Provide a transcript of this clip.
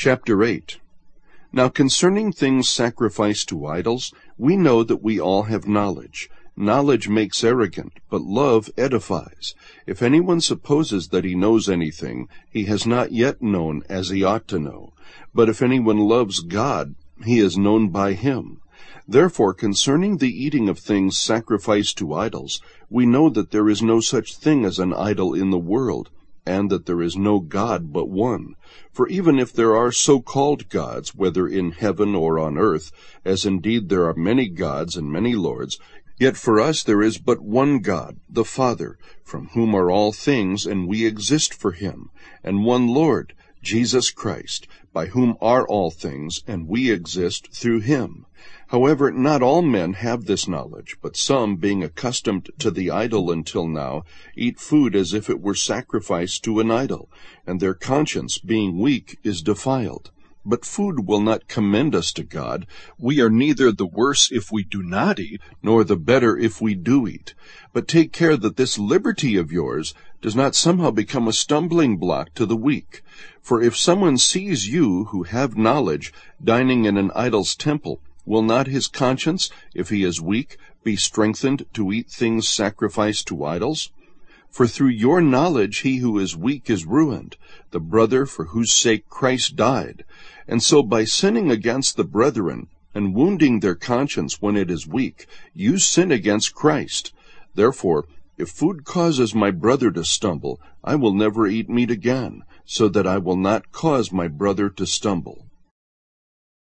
Chapter 8. Now concerning things sacrificed to idols, we know that we all have knowledge. Knowledge makes arrogant, but love edifies. If anyone supposes that he knows anything, he has not yet known as he ought to know. But if anyone loves God, he is known by him. Therefore, concerning the eating of things sacrificed to idols, we know that there is no such thing as an idol in the world, and that there is no God but one. For even if there are so-called gods, whether in heaven or on earth, as indeed there are many gods and many lords, yet for us there is but one God, the Father, from whom are all things, and we exist for him, and one Lord, Jesus Christ, by whom are all things, and we exist through him. However, not all men have this knowledge, but some, being accustomed to the idol until now, eat food as if it were sacrificed to an idol, and their conscience, being weak, is defiled. But food will not commend us to God. We are neither the worse if we do not eat, nor the better if we do eat. But take care that this liberty of yours does not somehow become a stumbling block to the weak. For if someone sees you, who have knowledge, dining in an idol's temple, will not his conscience, if he is weak, be strengthened to eat things sacrificed to idols? For through your knowledge he who is weak is ruined, the brother for whose sake Christ died. And so by sinning against the brethren, and wounding their conscience when it is weak, you sin against Christ. Therefore, if food causes my brother to stumble, I will never eat meat again, so that I will not cause my brother to stumble.